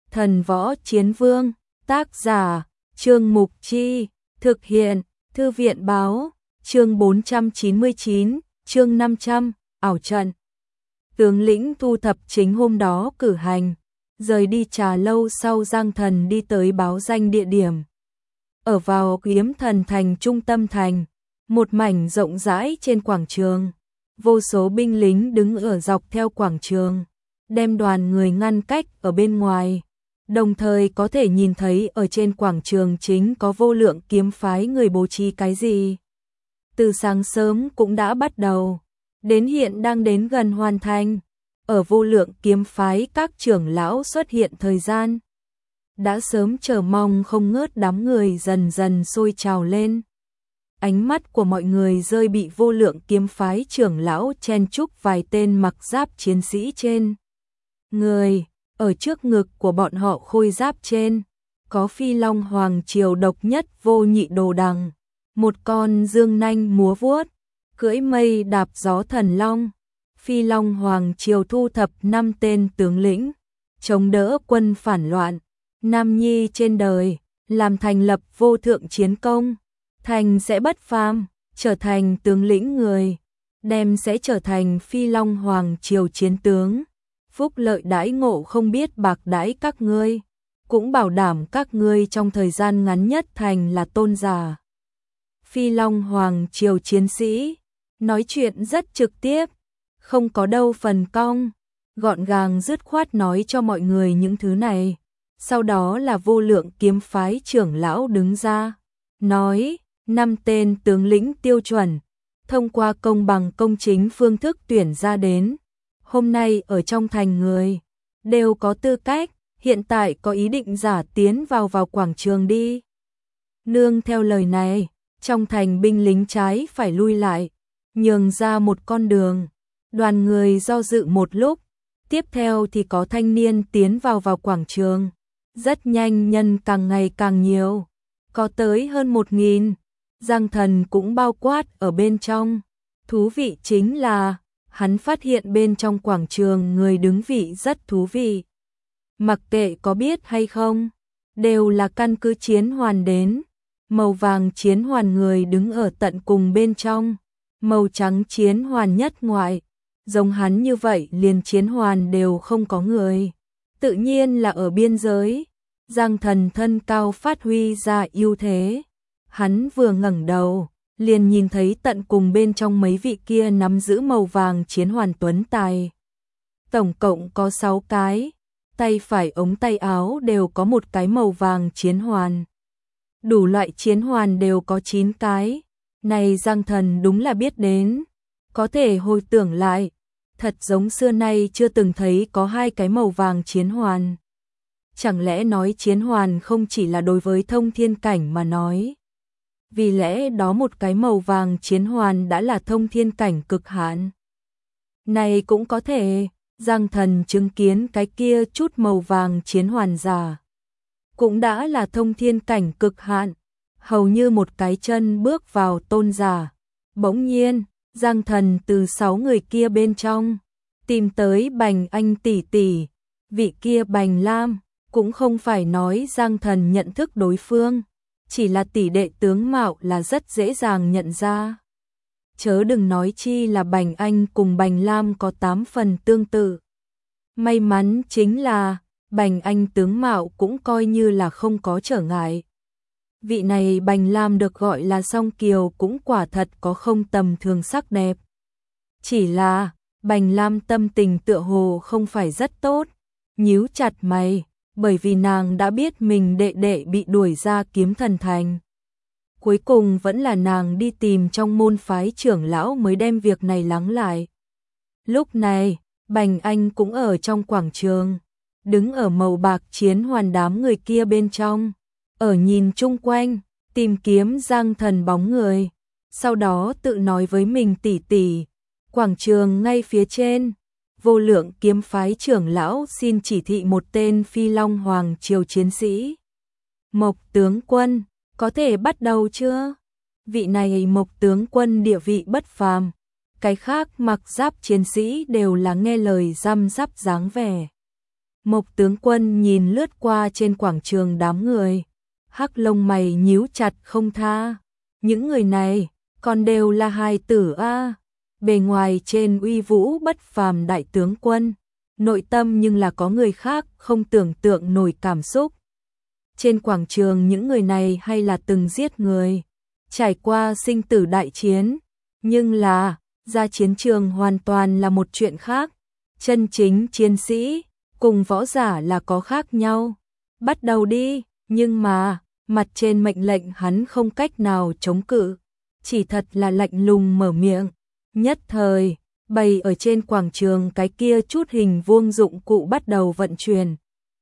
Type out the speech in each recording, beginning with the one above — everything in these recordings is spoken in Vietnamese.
Thần võ chiến vương, tác giả, Trương Mục Chi, thực hiện, Thư viện báo, chương 499, chương 500, ảo trận. Tướng lĩnh thu thập chính hôm đó cử hành, rời đi trà lâu sau Giang Thần đi tới báo danh địa điểm. Ở vào Kiếm Thần thành trung tâm thành, một mảnh rộng rãi trên quảng trường, vô số binh lính đứng ở dọc theo quảng trường, đem đoàn người ngăn cách ở bên ngoài. Đồng thời có thể nhìn thấy ở trên quảng trường chính có vô lượng kiếm phái người bố trí cái gì. Từ sáng sớm cũng đã bắt đầu, đến hiện đang đến gần hoàn thành. Ở vô lượng kiếm phái các trưởng lão xuất hiện thời gian. Đã sớm chờ mong không ngớt, đám người dần dần sôi trào lên. Ánh mắt của mọi người rơi bị vô lượng kiếm phái trưởng lão chen chúc vài tên mặc giáp chiến sĩ trên người. Ở trước ngực của bọn họ khôi giáp trên, có phi long hoàng triều độc nhất vô nhị Đồ Đằng, một con dương nanh múa vuốt, cưỡi mây đạp gió thần long. Phi long hoàng triều thu thập 5 tên tướng lĩnh, chống đỡ quân phản loạn, nam nhi trên đời, làm thành lập vô thượng chiến công, thành sẽ bất phàm, trở thành tướng lĩnh người, đem sẽ trở thành phi long hoàng triều chiến tướng. Phúc lợi đãi ngộ không biết bạc đãi các ngươi, cũng bảo đảm các ngươi trong thời gian ngắn nhất thành là tôn giả. Phi long hoàng triều chiến sĩ, nói chuyện rất trực tiếp, không có đâu phần cong, gọn gàng dứt khoát nói cho mọi người những thứ này. Sau đó là vô lượng kiếm phái trưởng lão đứng ra, nói, 5 tên tướng lĩnh tiêu chuẩn, thông qua công bằng công chính phương thức tuyển ra đến. Hôm nay ở trong thành người, đều có tư cách, hiện tại có ý định giả tiến vào quảng trường đi. Nương theo lời này, trong thành binh lính trái phải lui lại, nhường ra một con đường. Đoàn người do dự một lúc, tiếp theo thì có thanh niên tiến vào quảng trường. Rất nhanh nhân càng ngày càng nhiều, có tới hơn 1000, Giang Thần cũng bao quát ở bên trong. Thú vị chính là, hắn phát hiện bên trong quảng trường người đứng vị rất thú vị. Mặc kệ có biết hay không, đều là căn cứ chiến hoàn đến. Màu vàng chiến hoàn người đứng ở tận cùng bên trong, màu trắng chiến hoàn nhất ngoại. Giống hắn như vậy liền chiến hoàn đều không có người, tự nhiên là ở biên giới. Giang Thần thân cao phát huy ra ưu thế, hắn vừa ngẩng đầu, liền nhìn thấy tận cùng bên trong mấy vị kia nắm giữ màu vàng chiến hoàn tuấn tài. Tổng cộng có 6 cái, tay phải ống tay áo đều có một cái màu vàng chiến hoàn. Đủ loại chiến hoàn đều có 9 cái, này Giang Thần đúng là biết đến, có thể hồi tưởng lại. Thật giống xưa nay chưa từng thấy có 2 cái màu vàng chiến hoàn. Chẳng lẽ nói chiến hoàn không chỉ là đối với thông thiên cảnh mà nói? Vì lẽ đó một cái màu vàng chiến hoàn đã là thông thiên cảnh cực hạn. Này cũng có thể, Giang Thần chứng kiến cái kia chút màu vàng chiến hoàn giả, cũng đã là thông thiên cảnh cực hạn, hầu như một cái chân bước vào tôn giả. Bỗng nhiên, Giang Thần từ 6 người kia bên trong tìm tới Bành Anh tỷ tỷ, vị kia Bành Lam, cũng không phải nói Giang Thần nhận thức đối phương, chỉ là tỷ đệ tướng mạo là rất dễ dàng nhận ra. Chớ đừng nói chi là Bành Anh cùng Bành Lam có 8 phần tương tự. May mắn chính là Bành Anh tướng mạo cũng coi như là không có trở ngại. Vị này Bành Lam được gọi là song kiều cũng quả thật có không tầm thường sắc đẹp. Chỉ là, Bành Lam tâm tình tựa hồ không phải rất tốt, nhíu chặt mày, bởi vì nàng đã biết mình đệ đệ bị đuổi ra Kiếm Thần thành. Cuối cùng vẫn là nàng đi tìm trong môn phái trưởng lão mới đem việc này lắng lại. Lúc này, Bành Anh cũng ở trong quảng trường, đứng ở màu bạc chiến hoàn đám người kia bên trong. Ở nhìn chung quanh, tìm kiếm Giang Thần bóng người, sau đó tự nói với mình tỷ tỷ, quảng trường ngay phía trên, vô lượng kiếm phái trưởng lão xin chỉ thị một tên phi long hoàng triều chiến sĩ. Mộc tướng quân, có thể bắt đầu chưa? Vị này Mộc tướng quân địa vị bất phàm, cái khác mặc giáp chiến sĩ đều là nghe lời răm rắp dáng vẻ. Mộc tướng quân nhìn lướt qua trên quảng trường đám người, hắc lông mày nhíu chặt không tha. Những người này còn đều là hài tử a. Bề ngoài trên uy vũ bất phàm đại tướng quân, nội tâm nhưng là có người khác không tưởng tượng nổi cảm xúc. Trên quảng trường những người này hay là từng giết người, trải qua sinh tử đại chiến, nhưng là ra chiến trường hoàn toàn là một chuyện khác. Chân chính chiến sĩ cùng võ giả là có khác nhau. Bắt đầu đi, nhưng mà mặt trên mệnh lệnh hắn không cách nào chống cự, chỉ thật là lạnh lùng mở miệng. Nhất thời, bày ở trên quảng trường cái kia chút hình vuông dụng cụ bắt đầu vận chuyển.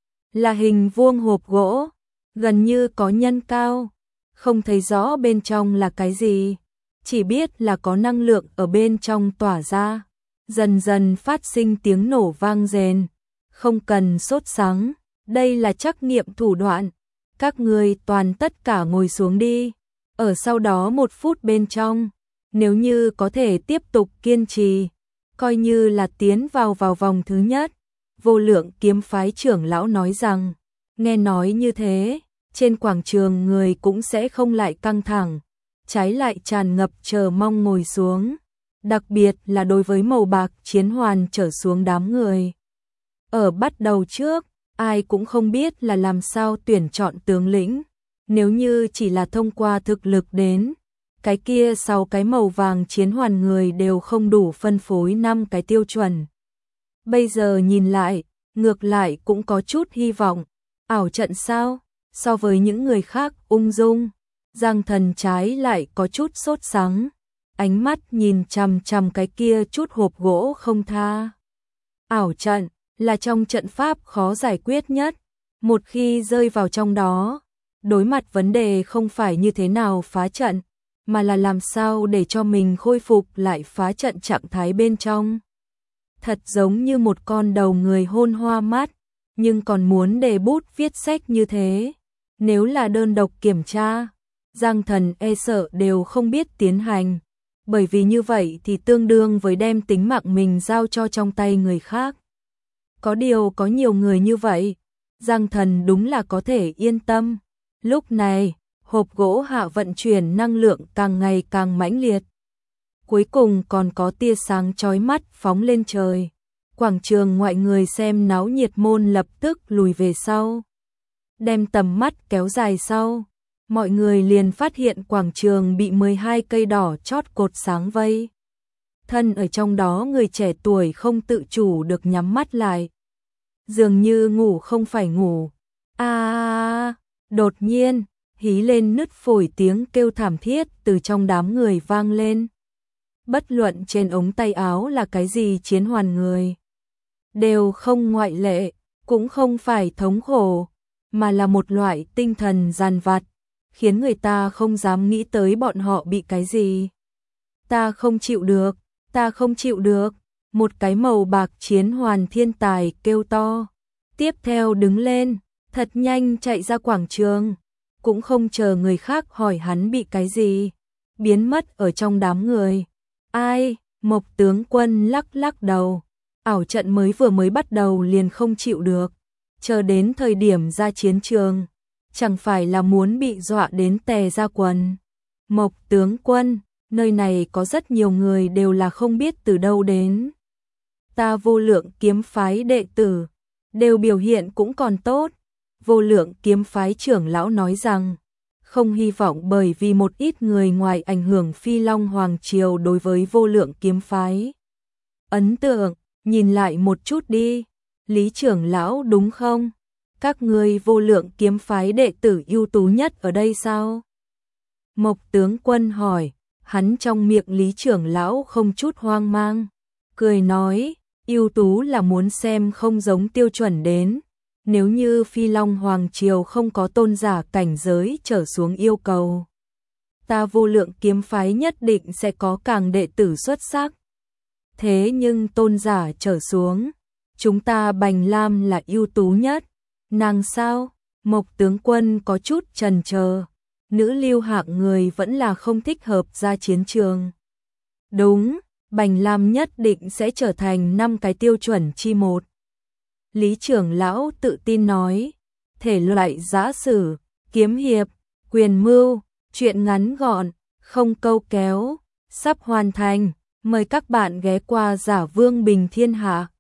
Là hình vuông hộp gỗ, gần như có nhân cao, không thấy rõ bên trong là cái gì, chỉ biết là có năng lượng ở bên trong tỏa ra, dần dần phát sinh tiếng nổ vang rền. Không cần sốt sắng, đây là trắc nghiệm thủ đoạn. Các ngươi toàn tất cả ngồi xuống đi. Ở sau đó 1 phút bên trong, nếu như có thể tiếp tục kiên trì, coi như là tiến vào vòng thứ nhất. Vô Lượng kiếm phái trưởng lão nói rằng, nghe nói như thế, trên quảng trường người cũng sẽ không lại căng thẳng, trái lại tràn ngập chờ mong ngồi xuống. Đặc biệt là đối với màu bạc chiến hoàn trở xuống đám người. Ở bắt đầu trước, ai cũng không biết là làm sao tuyển chọn tướng lĩnh. Nếu như chỉ là thông qua thực lực đến, cái kia 6 cái màu vàng chiến hoàn người đều không đủ phân phối 5 cái tiêu chuẩn. Bây giờ nhìn lại, ngược lại cũng có chút hy vọng. Ảo trận sao? So với những người khác ung dung, Giang Thần trái lại có chút sốt sắng, ánh mắt nhìn chằm chằm cái kia chút hộp gỗ không tha. Ảo trận là trong trận pháp khó giải quyết nhất, một khi rơi vào trong đó, đối mặt vấn đề không phải như thế nào phá trận, mà là làm sao để cho mình khôi phục lại phá trận trạng thái bên trong. Thật giống như một con đầu người hôn hoa mắt, nhưng còn muốn để bút viết sách như thế. Nếu là đơn độc kiểm tra, Giang Thần e sợ đều không biết tiến hành, bởi vì như vậy thì tương đương với đem tính mạng mình giao cho trong tay người khác. Có điều có nhiều người như vậy, Giang Thần đúng là có thể yên tâm. Lúc này, hộp gỗ hạ vận chuyển năng lượng càng ngày càng mãnh liệt. Cuối cùng còn có tia sáng chói mắt phóng lên trời. Quảng trường ngoại người xem náo nhiệt môn lập tức lùi về sau. Đem tầm mắt kéo dài sau, mọi người liền phát hiện quảng trường bị 12 cây đỏ chót cột sáng vây. Thân ở trong đó người trẻ tuổi không tự chủ được nhắm mắt lại. Dường như ngủ không phải ngủ. Đột nhiên, hí lên nứt phổi tiếng kêu thảm thiết từ trong đám người vang lên. Bất luận trên ống tay áo là cái gì chiến hoàn người, đều không ngoại lệ, cũng không phải thống khổ, mà là một loại tinh thần dằn vặt, khiến người ta không dám nghĩ tới bọn họ bị cái gì. Ta không chịu được, ta không chịu được, một cái màu bạc chiến hoàn thiên tài kêu to. Tiếp theo đứng lên, thật nhanh chạy ra quảng trường, cũng không chờ người khác hỏi hắn bị cái gì, biến mất ở trong đám người. Ai? Mộc tướng quân lắc lắc đầu, ảo trận vừa mới bắt đầu liền không chịu được, chờ đến thời điểm ra chiến trường, chẳng phải là muốn bị dọa đến tè ra quần. Mộc tướng quân, nơi này có rất nhiều người đều là không biết từ đâu đến. Ta Vô Lượng kiếm phái đệ tử, đều biểu hiện cũng còn tốt. Vô Lượng kiếm phái trưởng lão nói rằng, không hy vọng bởi vì một ít người ngoài ảnh hưởng Phi Long Hoàng Triều đối với Vô Lượng kiếm phái. Ấn tượng, nhìn lại một chút đi, Lý trưởng lão đúng không? Các ngươi Vô Lượng kiếm phái đệ tử ưu tú nhất ở đây sao? Mộc tướng quân hỏi, hắn trong miệng Lý trưởng lão không chút hoang mang, cười nói, ưu tú là muốn xem không giống tiêu chuẩn đến. Nếu như Phi Long Hoàng Triều không có tôn giả cảnh giới trở xuống yêu cầu, ta Vô Lượng kiếm phái nhất định sẽ có càng đệ tử xuất sắc. Thế nhưng tôn giả trở xuống, chúng ta Bành Lam là ưu tú nhất. Nàng sao? Mộc tướng quân có chút chần chờ. Nữ lưu hạng người vẫn là không thích hợp ra chiến trường. Đúng, Bành Lam nhất định sẽ trở thành 5 cái tiêu chuẩn chi một. Lý trưởng lão tự tin nói, thể loại giã sử, kiếm hiệp, quyền mưu, truyện ngắn gọn, không câu kéo, sắp hoàn thành, mời các bạn ghé qua Giả Vương Bình Thiên Hạ.